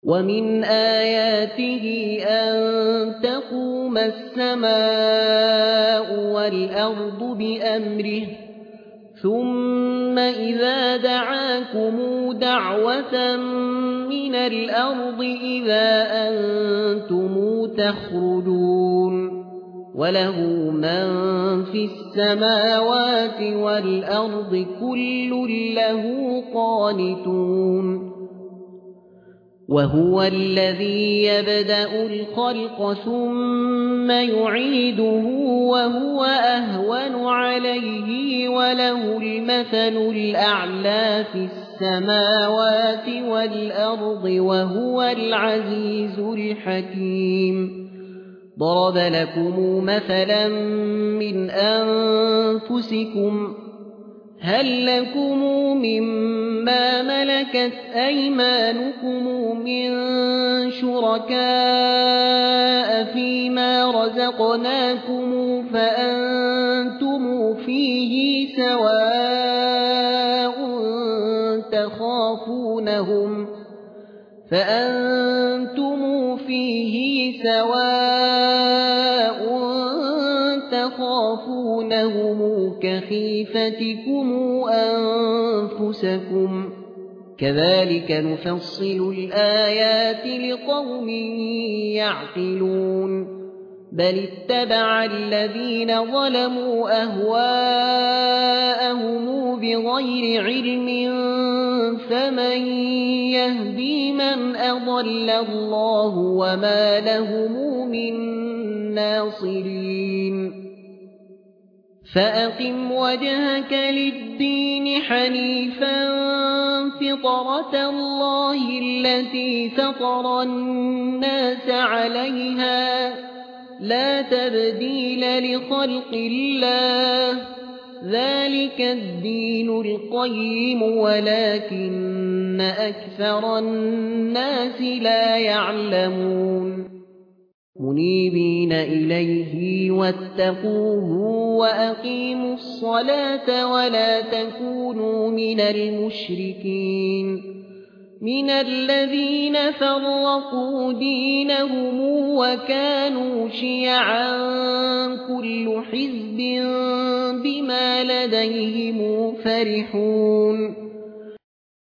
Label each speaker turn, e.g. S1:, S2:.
S1: ومن آياته أن تقوم السماء والأرض بأمره ثم إذا دعاكم دعوة من الأرض إذا أنتم تخرجون وله من في السماوات والأرض كل له قانتون وهو الذي يبدأ الخلق ثم يعيده وهو أهون عليه وله المثل الأعلى في السماوات والأرض وهو العزيز الحكيم ضرب لكم مثلا من أنفسكم هل لكم مما ملكت أيمانكم من شركاء فيما رزقناكم فأنتم فيه سواء تخافونهم كخيفتكم أنفسكم كذلك نفصل الآيات لقوم يعقلون بل اتبع الذين ظلموا أهواءهم بغير علم فمن يهدي من أضل الله وما لهم من ناصرين فأقم وجهك للدين حنيفا فطرة الله التي فطر الناس عليها لا تبديل لخلق الله ذلك الدين القيم ولكن أكثر الناس لا يعلمون منيبين إليه واتقوه وأقيموا الصلاة ولا تكونوا من المشركين من الذين فرقوا دينهم وكانوا شيعا كل حزب بما لديهم فرحون